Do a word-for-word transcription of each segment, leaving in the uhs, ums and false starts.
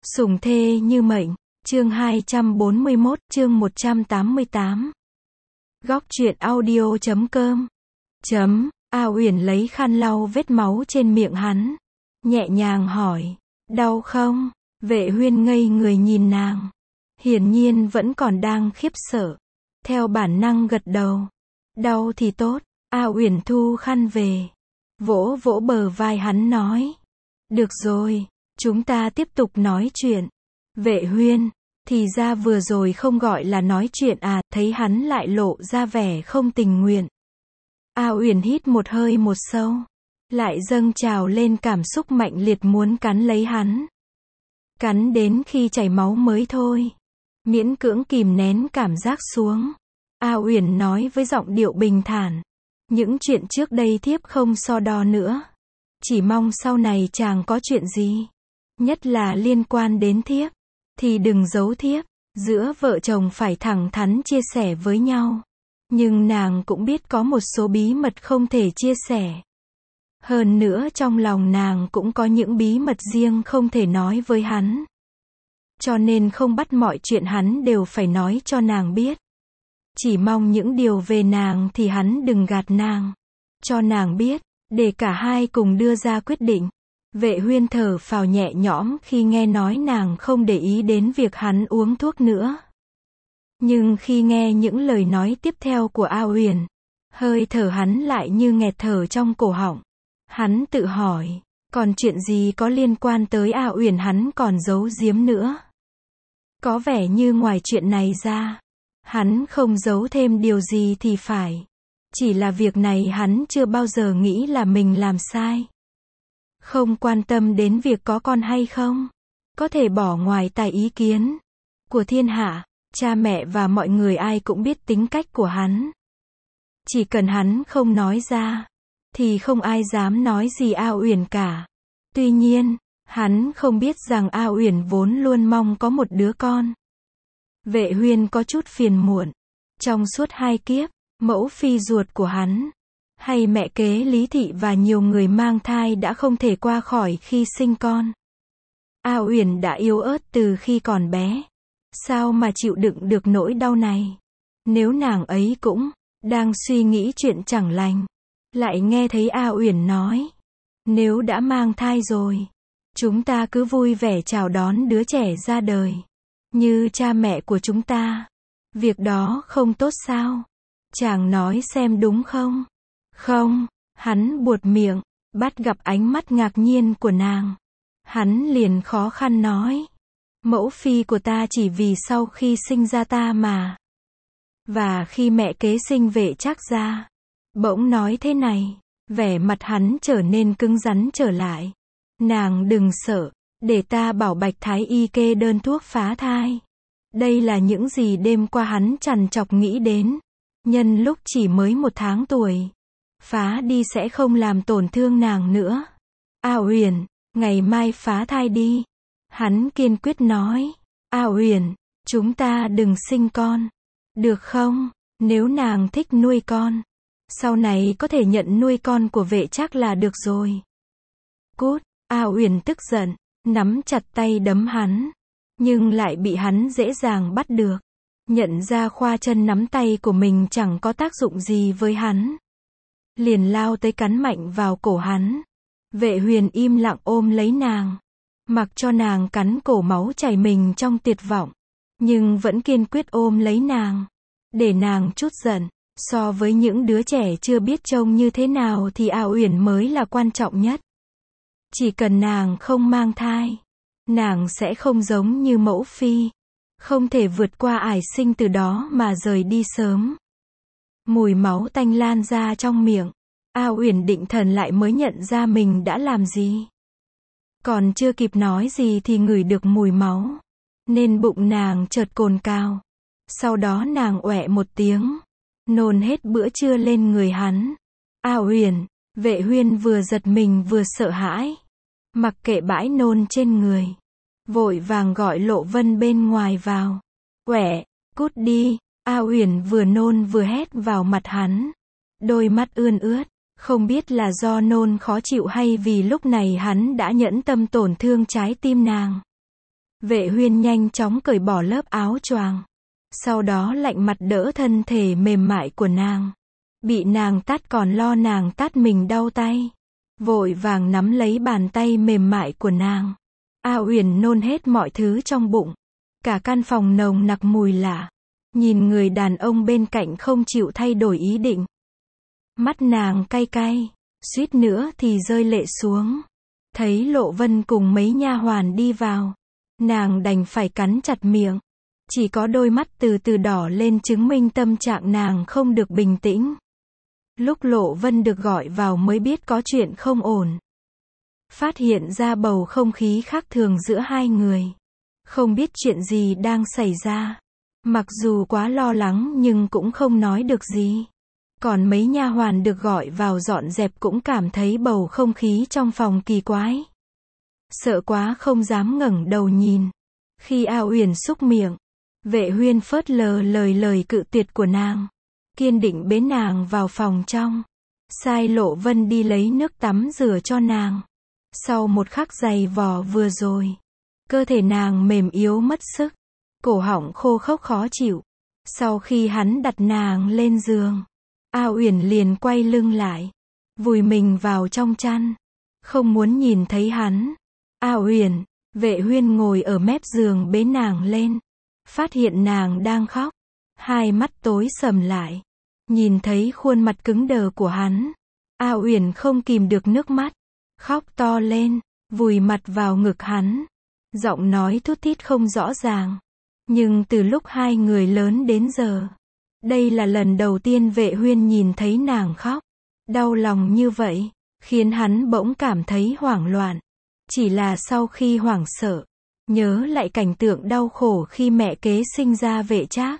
Sủng thê như mệnh, chương hai trăm bốn mươi mốt, chương một trăm tám mươi tám. Góc truyện audio chấm com. Chấm, A Uyển lấy khăn lau vết máu trên miệng hắn. Nhẹ nhàng hỏi, đau không? Vệ Huyên ngây người nhìn nàng. Hiển nhiên vẫn còn đang khiếp sợ. Theo bản năng gật đầu. Đau thì tốt. A Uyển thu khăn về. Vỗ vỗ bờ vai hắn nói. Được rồi, chúng ta tiếp tục nói chuyện. Vệ Huyên, thì ra vừa rồi không gọi là nói chuyện à, thấy hắn lại lộ ra vẻ không tình nguyện. A Uyển hít một hơi một sâu, lại dâng trào lên cảm xúc mạnh liệt muốn cắn lấy hắn. Cắn đến khi chảy máu mới thôi. Miễn cưỡng kìm nén cảm giác xuống. A Uyển nói với giọng điệu bình thản. Những chuyện trước đây thiếp không so đo nữa. Chỉ mong sau này chàng có chuyện gì, nhất là liên quan đến thiếp, thì đừng giấu thiếp. Giữa vợ chồng phải thẳng thắn chia sẻ với nhau. Nhưng nàng cũng biết có một số bí mật không thể chia sẻ. Hơn nữa trong lòng nàng cũng có những bí mật riêng không thể nói với hắn. Cho nên không bắt mọi chuyện hắn đều phải nói cho nàng biết. Chỉ mong những điều về nàng thì hắn đừng gạt nàng. Cho nàng biết, để cả hai cùng đưa ra quyết định. Vệ Huyên thở phào nhẹ nhõm khi nghe nói nàng không để ý đến việc hắn uống thuốc nữa. Nhưng khi nghe những lời nói tiếp theo của A Uyển, hơi thở hắn lại như nghẹt thở trong cổ họng. Hắn tự hỏi, còn chuyện gì có liên quan tới A Uyển hắn còn giấu giếm nữa? Có vẻ như ngoài chuyện này ra, hắn không giấu thêm điều gì thì phải. Chỉ là việc này hắn chưa bao giờ nghĩ là mình làm sai. Không quan tâm đến việc có con hay không. Có thể bỏ ngoài tai ý kiến của thiên hạ, cha mẹ và mọi người ai cũng biết tính cách của hắn. Chỉ cần hắn không nói ra, thì không ai dám nói gì A Uyển cả. Tuy nhiên, hắn không biết rằng A Uyển vốn luôn mong có một đứa con. Vệ Huyên có chút phiền muộn. Trong suốt hai kiếp, mẫu phi ruột của hắn, hay mẹ kế Lý Thị và nhiều người mang thai đã không thể qua khỏi khi sinh con. A Uyển đã yếu ớt từ khi còn bé. Sao mà chịu đựng được nỗi đau này? Nếu nàng ấy cũng đang suy nghĩ chuyện chẳng lành, lại nghe thấy A Uyển nói, nếu đã mang thai rồi, chúng ta cứ vui vẻ chào đón đứa trẻ ra đời, như cha mẹ của chúng ta. Việc đó không tốt sao? Chàng nói xem đúng không? Không, hắn buột miệng, bắt gặp ánh mắt ngạc nhiên của nàng. Hắn liền khó khăn nói, mẫu phi của ta chỉ vì sau khi sinh ra ta mà. Và khi mẹ kế sinh Vệ Trác ra, bỗng nói thế này, vẻ mặt hắn trở nên cứng rắn trở lại. Nàng đừng sợ, để ta bảo Bạch Thái Y kê đơn thuốc phá thai. Đây là những gì đêm qua hắn trằn trọc nghĩ đến. Nhân lúc chỉ mới một tháng tuổi, phá đi sẽ không làm tổn thương nàng nữa. A Uyển, ngày mai phá thai đi. Hắn kiên quyết nói. A Uyển, chúng ta đừng sinh con. Được không? Nếu nàng thích nuôi con, sau này có thể nhận nuôi con của Vệ Trác là được rồi. Cút! A Uyển tức giận, nắm chặt tay đấm hắn. Nhưng lại bị hắn dễ dàng bắt được. Nhận ra khoa chân nắm tay của mình chẳng có tác dụng gì với hắn, liền lao tới cắn mạnh vào cổ hắn. Vệ Huyền im lặng ôm lấy nàng, mặc cho nàng cắn cổ máu chảy mình trong tuyệt vọng, nhưng vẫn kiên quyết ôm lấy nàng, để nàng trút giận. So với những đứa trẻ chưa biết trông như thế nào thì A Uyển mới là quan trọng nhất. Chỉ cần nàng không mang thai, nàng sẽ không giống như mẫu phi, không thể vượt qua ải sinh từ đó mà rời đi sớm. Mùi máu tanh lan ra trong miệng. A Uyển định thần lại mới nhận ra mình đã làm gì. Còn chưa kịp nói gì thì ngửi được mùi máu, nên bụng nàng chợt cồn cào. Sau đó nàng oẹ một tiếng, nôn hết bữa trưa lên người hắn. A Uyển, Vệ Huyên vừa giật mình vừa sợ hãi, mặc kệ bãi nôn trên người, vội vàng gọi Lộ Vân bên ngoài vào. Quẻ, cút đi. A Uyển vừa nôn vừa hét vào mặt hắn. Đôi mắt ươn ướt, không biết là do nôn khó chịu hay vì lúc này hắn đã nhẫn tâm tổn thương trái tim nàng. Vệ Huyên nhanh chóng cởi bỏ lớp áo choàng. Sau đó lạnh mặt đỡ thân thể mềm mại của nàng. Bị nàng tát còn lo nàng tát mình đau tay. Vội vàng nắm lấy bàn tay mềm mại của nàng. A Uyển nôn hết mọi thứ trong bụng. Cả căn phòng nồng nặc mùi lạ. Nhìn người đàn ông bên cạnh không chịu thay đổi ý định. Mắt nàng cay cay, suýt nữa thì rơi lệ xuống. Thấy Lộ Vân cùng mấy nha hoàn đi vào, nàng đành phải cắn chặt miệng. Chỉ có đôi mắt từ từ đỏ lên chứng minh tâm trạng nàng không được bình tĩnh. Lúc Lộ Vân được gọi vào mới biết có chuyện không ổn. Phát hiện ra bầu không khí khác thường giữa hai người. Không biết chuyện gì đang xảy ra. Mặc dù quá lo lắng nhưng cũng không nói được gì. Còn mấy nha hoàn được gọi vào dọn dẹp cũng cảm thấy bầu không khí trong phòng kỳ quái. Sợ quá không dám ngẩng đầu nhìn. Khi A Uyển xúc miệng, Vệ Huyên phớt lờ lời lời cự tuyệt của nàng. Kiên định bế nàng vào phòng trong. Sai Lộ Vân đi lấy nước tắm rửa cho nàng. Sau một khắc giày vò vừa rồi, cơ thể nàng mềm yếu mất sức. Cổ họng khô khốc khó chịu. Sau khi hắn đặt nàng lên giường, A Uyển liền quay lưng lại, vùi mình vào trong chăn, không muốn nhìn thấy hắn. A Uyển, Vệ Huyên ngồi ở mép giường bế nàng lên, phát hiện nàng đang khóc, hai mắt tối sầm lại, nhìn thấy khuôn mặt cứng đờ của hắn, A Uyển không kìm được nước mắt, khóc to lên, vùi mặt vào ngực hắn, giọng nói thút thít không rõ ràng. Nhưng từ lúc hai người lớn đến giờ, đây là lần đầu tiên Vệ Huyên nhìn thấy nàng khóc, đau lòng như vậy, khiến hắn bỗng cảm thấy hoảng loạn. Chỉ là sau khi hoảng sợ, nhớ lại cảnh tượng đau khổ khi mẹ kế sinh ra Vệ Trác.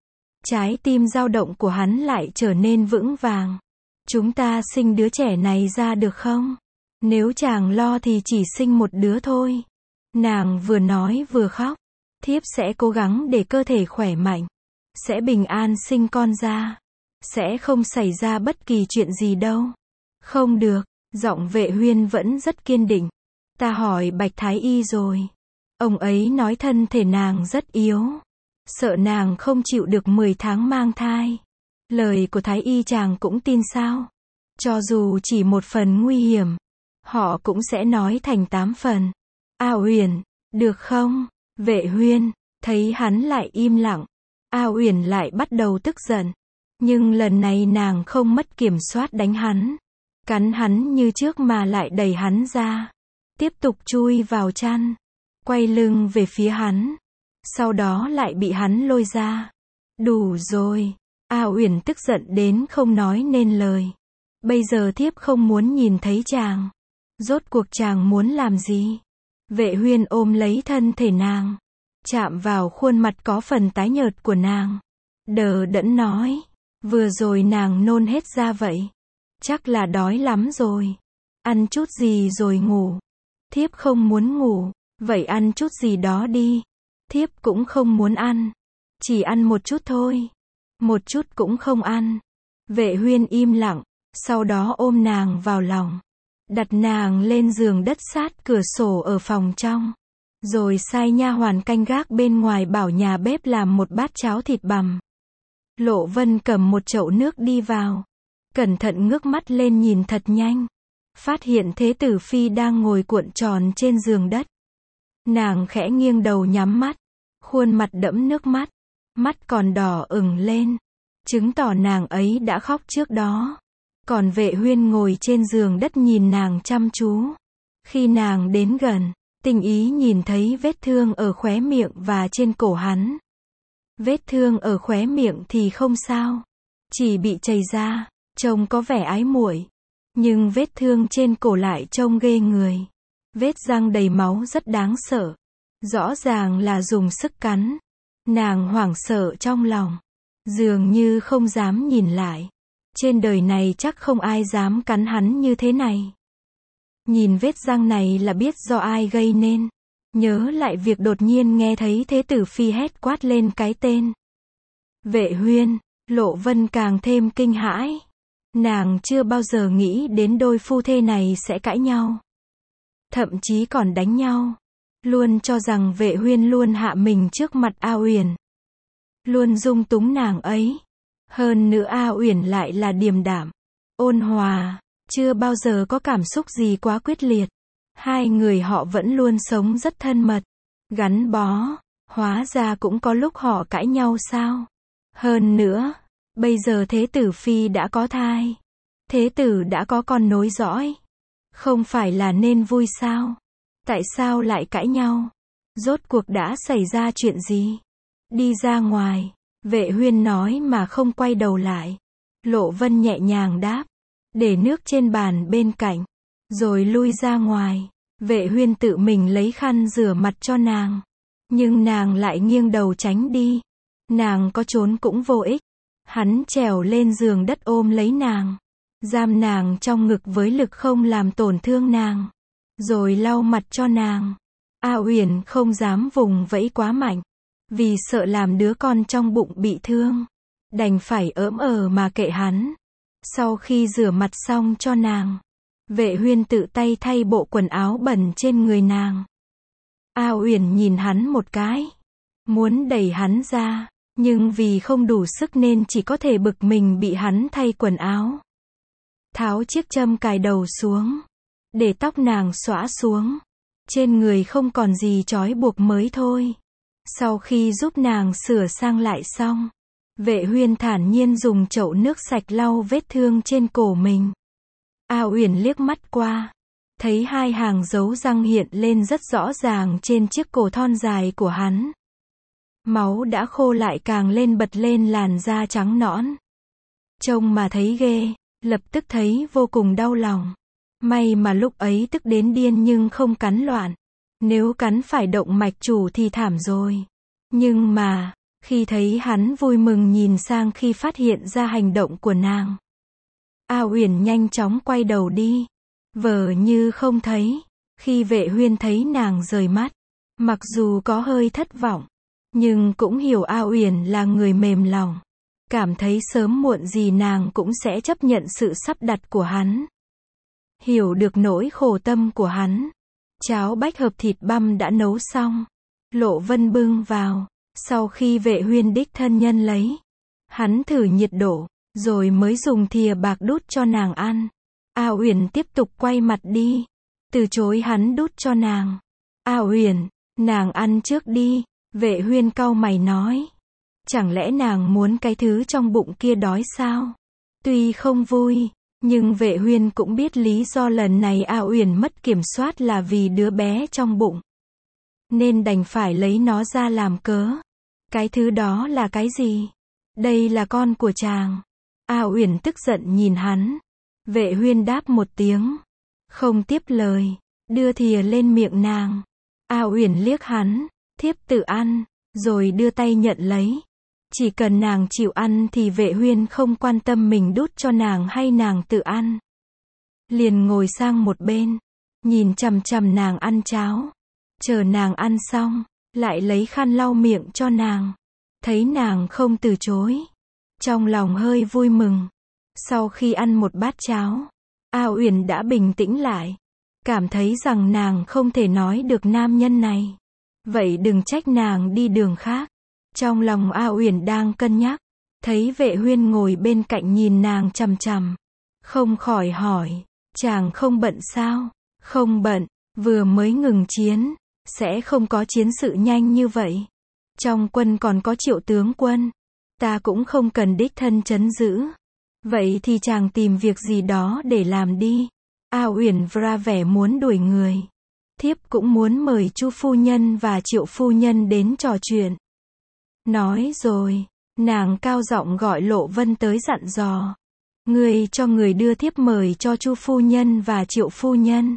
Trái tim dao động của hắn lại trở nên vững vàng. Chúng ta sinh đứa trẻ này ra được không? Nếu chàng lo thì chỉ sinh một đứa thôi. Nàng vừa nói vừa khóc. Thiếp sẽ cố gắng để cơ thể khỏe mạnh. Sẽ bình an sinh con ra. Sẽ không xảy ra bất kỳ chuyện gì đâu. Không được, giọng Vệ Huyên vẫn rất kiên định. Ta hỏi Bạch Thái Y rồi. Ông ấy nói thân thể nàng rất yếu. Sợ nàng không chịu được mười tháng mang thai. Lời của Thái Y chàng cũng tin sao? Cho dù chỉ một phần nguy hiểm, họ cũng sẽ nói thành tám phần. A Uyển, được không? Vệ Huyên, thấy hắn lại im lặng. A Uyển lại bắt đầu tức giận. Nhưng lần này nàng không mất kiểm soát đánh hắn. Cắn hắn như trước mà lại đẩy hắn ra. Tiếp tục chui vào chăn. Quay lưng về phía hắn. Sau đó lại bị hắn lôi ra. Đủ rồi. A Uyển tức giận đến không nói nên lời. Bây giờ thiếp không muốn nhìn thấy chàng. Rốt cuộc chàng muốn làm gì? Vệ Huyên ôm lấy thân thể nàng. Chạm vào khuôn mặt có phần tái nhợt của nàng. Đờ đẫn nói. Vừa rồi nàng nôn hết ra vậy. Chắc là đói lắm rồi. Ăn chút gì rồi ngủ. Thiếp không muốn ngủ. Vậy ăn chút gì đó đi. Thiếp cũng không muốn ăn. Chỉ ăn một chút thôi. Một chút cũng không ăn. Vệ Huyên im lặng. Sau đó ôm nàng vào lòng. Đặt nàng lên giường đất sát cửa sổ ở phòng trong. Rồi sai nha hoàn canh gác bên ngoài bảo nhà bếp làm một bát cháo thịt bằm. Lộ Vân cầm một chậu nước đi vào. Cẩn thận ngước mắt lên nhìn thật nhanh. Phát hiện Thế Tử Phi đang ngồi cuộn tròn trên giường đất. Nàng khẽ nghiêng đầu nhắm mắt. Khuôn mặt đẫm nước mắt. Mắt còn đỏ ửng lên. Chứng tỏ nàng ấy đã khóc trước đó. Còn Vệ Huyên ngồi trên giường đất nhìn nàng chăm chú. Khi nàng đến gần, Tình Ý nhìn thấy vết thương ở khóe miệng và trên cổ hắn. Vết thương ở khóe miệng thì không sao. Chỉ bị chảy ra, trông có vẻ ái muội. Nhưng vết thương trên cổ lại trông ghê người. Vết răng đầy máu rất đáng sợ. Rõ ràng là dùng sức cắn. Nàng hoảng sợ trong lòng. Dường như không dám nhìn lại. Trên đời này chắc không ai dám cắn hắn như thế này. Nhìn vết răng này là biết do ai gây nên. Nhớ lại việc đột nhiên nghe thấy Thế Tử Phi hét quát lên cái tên. Vệ Huyên, Lộ Vân càng thêm kinh hãi. Nàng chưa bao giờ nghĩ đến đôi phu thê này sẽ cãi nhau. Thậm chí còn đánh nhau. Luôn cho rằng Vệ Huyên luôn hạ mình trước mặt A Uyển, luôn dung túng nàng ấy. Hơn nữa A Uyển lại là điềm đạm, ôn hòa, chưa bao giờ có cảm xúc gì quá quyết liệt. Hai người họ vẫn luôn sống rất thân mật, gắn bó. Hóa ra cũng có lúc họ cãi nhau sao? Hơn nữa, bây giờ Thế tử phi đã có thai, Thế tử đã có con nối dõi, không phải là nên vui sao? Tại sao lại cãi nhau? Rốt cuộc đã xảy ra chuyện gì? Đi ra ngoài, Vệ Huyên nói mà không quay đầu lại. Lộ Vân nhẹ nhàng đáp, để nước trên bàn bên cạnh, rồi lui ra ngoài. Vệ Huyên tự mình lấy khăn rửa mặt cho nàng, nhưng nàng lại nghiêng đầu tránh đi. Nàng có trốn cũng vô ích. Hắn trèo lên giường đất ôm lấy nàng, giam nàng trong ngực với lực không làm tổn thương nàng, rồi lau mặt cho nàng. A Uyển không dám vùng vẫy quá mạnh, vì sợ làm đứa con trong bụng bị thương, đành phải ỡm ờ mà kệ hắn. Sau khi rửa mặt xong cho nàng, Vệ Huyên tự tay thay bộ quần áo bẩn trên người nàng. A Uyển nhìn hắn một cái, muốn đẩy hắn ra, nhưng vì không đủ sức nên chỉ có thể bực mình bị hắn thay quần áo. Tháo chiếc châm cài đầu xuống, để tóc nàng xõa xuống, trên người không còn gì trói buộc mới thôi. Sau khi giúp nàng sửa sang lại xong, Vệ Huyên thản nhiên dùng chậu nước sạch lau vết thương trên cổ mình. A Uyển liếc mắt qua, thấy hai hàng dấu răng hiện lên rất rõ ràng trên chiếc cổ thon dài của hắn. Máu đã khô lại càng lên bật lên làn da trắng nõn. Trông mà thấy ghê, lập tức thấy vô cùng đau lòng. May mà lúc ấy tức đến điên nhưng không cắn loạn. Nếu cắn phải động mạch chủ thì thảm rồi. Nhưng mà, khi thấy hắn vui mừng nhìn sang khi phát hiện ra hành động của nàng, A Uyển nhanh chóng quay đầu đi, vờ như không thấy. Khi Vệ Huyên thấy nàng rời mắt, mặc dù có hơi thất vọng, nhưng cũng hiểu A Uyển là người mềm lòng, cảm thấy sớm muộn gì nàng cũng sẽ chấp nhận sự sắp đặt của hắn. Hiểu được nỗi khổ tâm của hắn, cháo bách hợp thịt băm đã nấu xong, Lộ Vân bưng vào. Sau khi Vệ Huyên đích thân nhân lấy, hắn thử nhiệt độ, rồi mới dùng thìa bạc đút cho nàng ăn. A Uyển tiếp tục quay mặt đi, từ chối hắn đút cho nàng. A Uyển, nàng ăn trước đi. Vệ Huyên cau mày nói, chẳng lẽ nàng muốn cái thứ trong bụng kia đói sao? Tuy không vui, nhưng Vệ Huyên cũng biết lý do lần này A Uyển mất kiểm soát là vì đứa bé trong bụng, nên đành phải lấy nó ra làm cớ. Cái thứ đó là cái gì? Đây là con của chàng. A Uyển tức giận nhìn hắn. Vệ Huyên đáp một tiếng, không tiếp lời, đưa thìa lên miệng nàng. A Uyển liếc hắn, thiếp tự ăn, rồi đưa tay nhận lấy. Chỉ cần nàng chịu ăn thì Vệ Huyên không quan tâm mình đút cho nàng hay nàng tự ăn. Liền ngồi sang một bên, nhìn chằm chằm nàng ăn cháo. Chờ nàng ăn xong, lại lấy khăn lau miệng cho nàng. Thấy nàng không từ chối, trong lòng hơi vui mừng. Sau khi ăn một bát cháo, A Uyển đã bình tĩnh lại, cảm thấy rằng nàng không thể nói được nam nhân này. Vậy đừng trách nàng đi đường khác. Trong lòng A Uyển đang cân nhắc, thấy Vệ Huyên ngồi bên cạnh nhìn nàng chằm chằm, không khỏi hỏi, chàng không bận sao? Không bận, vừa mới ngừng chiến, sẽ không có chiến sự nhanh như vậy. Trong quân còn có Triệu tướng quân, ta cũng không cần đích thân trấn giữ. Vậy thì chàng tìm việc gì đó để làm đi. A Uyển ra vẻ muốn đuổi người. Thiếp cũng muốn mời Chu phu nhân và Triệu phu nhân đến trò chuyện. Nói rồi, nàng cao giọng gọi Lộ Vân tới dặn dò. Người cho người đưa thiếp mời cho Chu phu nhân và Triệu phu nhân.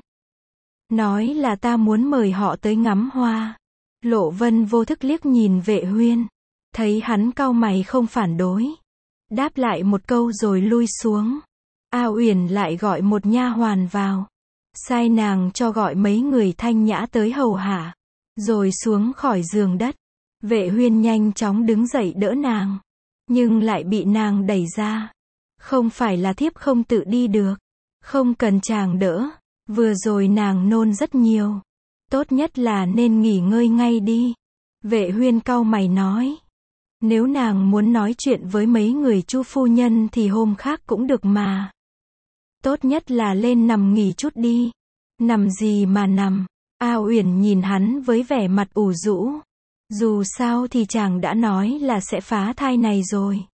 Nói là ta muốn mời họ tới ngắm hoa. Lộ Vân vô thức liếc nhìn Vệ Huyên, thấy hắn cau mày không phản đối, đáp lại một câu rồi lui xuống. A Uyển lại gọi một nha hoàn vào, sai nàng cho gọi mấy người thanh nhã tới hầu hạ, rồi xuống khỏi giường đất. Vệ Huyên nhanh chóng đứng dậy đỡ nàng, nhưng lại bị nàng đẩy ra. Không phải là thiếp không tự đi được, không cần chàng đỡ, vừa rồi nàng nôn rất nhiều. Tốt nhất là nên nghỉ ngơi ngay đi. Vệ Huyên cau mày nói. Nếu nàng muốn nói chuyện với mấy người Chu phu nhân thì hôm khác cũng được mà. Tốt nhất là lên nằm nghỉ chút đi. Nằm gì mà nằm? A Uyển nhìn hắn với vẻ mặt ủ rũ. Dù sao thì chàng đã nói là sẽ phá thai này rồi.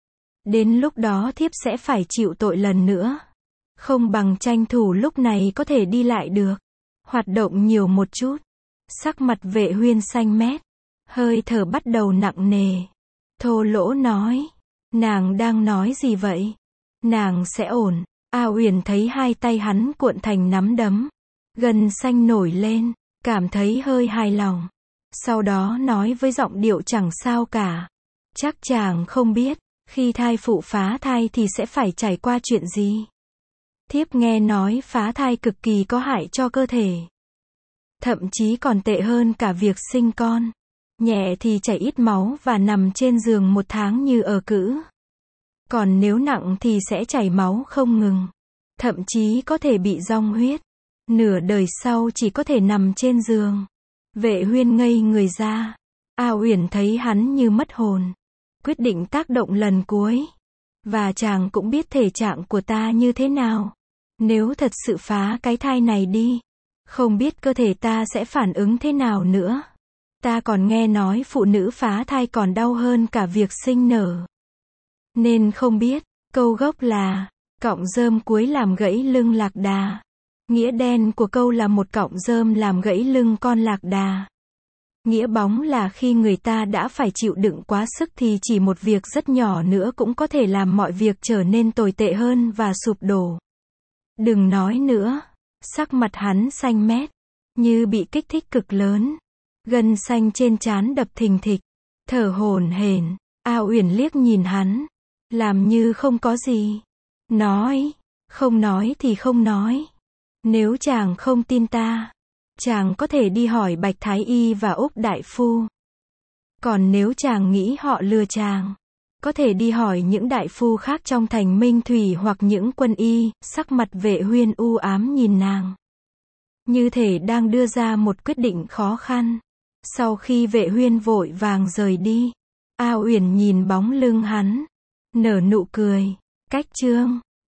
Đến lúc đó thiếp sẽ phải chịu tội lần nữa. Không bằng tranh thủ lúc này có thể đi lại được. Hoạt động nhiều một chút. Sắc mặt Vệ Huyên xanh mét. Hơi thở bắt đầu nặng nề. Thô lỗ nói. Nàng đang nói gì vậy? Nàng sẽ ổn. A Uyển thấy hai tay hắn cuộn thành nắm đấm. Gân xanh nổi lên. Cảm thấy hơi hài lòng. Sau đó nói với giọng điệu chẳng sao cả. Chắc chàng không biết. Khi thai phụ phá thai thì sẽ phải trải qua chuyện gì? Thiếp nghe nói phá thai cực kỳ có hại cho cơ thể. Thậm chí còn tệ hơn cả việc sinh con. Nhẹ thì chảy ít máu và nằm trên giường một tháng như ở cữ. Còn nếu nặng thì sẽ chảy máu không ngừng. Thậm chí có thể bị rong huyết. Nửa đời sau chỉ có thể nằm trên giường. Vệ Huyên ngây người ra. A Uyển thấy hắn như mất hồn. Quyết định tác động lần cuối. Và chàng cũng biết thể trạng của ta như thế nào. Nếu thật sự phá cái thai này đi. Không biết cơ thể ta sẽ phản ứng thế nào nữa. Ta còn nghe nói phụ nữ phá thai còn đau hơn cả việc sinh nở. Nên không biết, câu gốc là, cọng rơm cuối làm gãy lưng lạc đà. Nghĩa đen của câu là một cọng rơm làm gãy lưng con lạc đà. Nghĩa bóng là khi người ta đã phải chịu đựng quá sức thì chỉ một việc rất nhỏ nữa cũng có thể làm mọi việc trở nên tồi tệ hơn và sụp đổ. Đừng nói nữa. Sắc mặt hắn xanh mét, như bị kích thích cực lớn. Gân xanh trên trán đập thình thịch, thở hổn hển. A Uyển liếc nhìn hắn, làm như không có gì. Nói, không nói thì không nói. Nếu chàng không tin ta, chàng có thể đi hỏi Bạch Thái Y và Úc Đại Phu. Còn nếu chàng nghĩ họ lừa chàng, có thể đi hỏi những đại phu khác trong thành Minh Thủy hoặc những quân y. Sắc mặt Vệ Huyên u ám nhìn nàng. Như thể đang đưa ra một quyết định khó khăn. Sau khi Vệ Huyên vội vàng rời đi, A Uyển nhìn bóng lưng hắn, nở nụ cười. Cách chương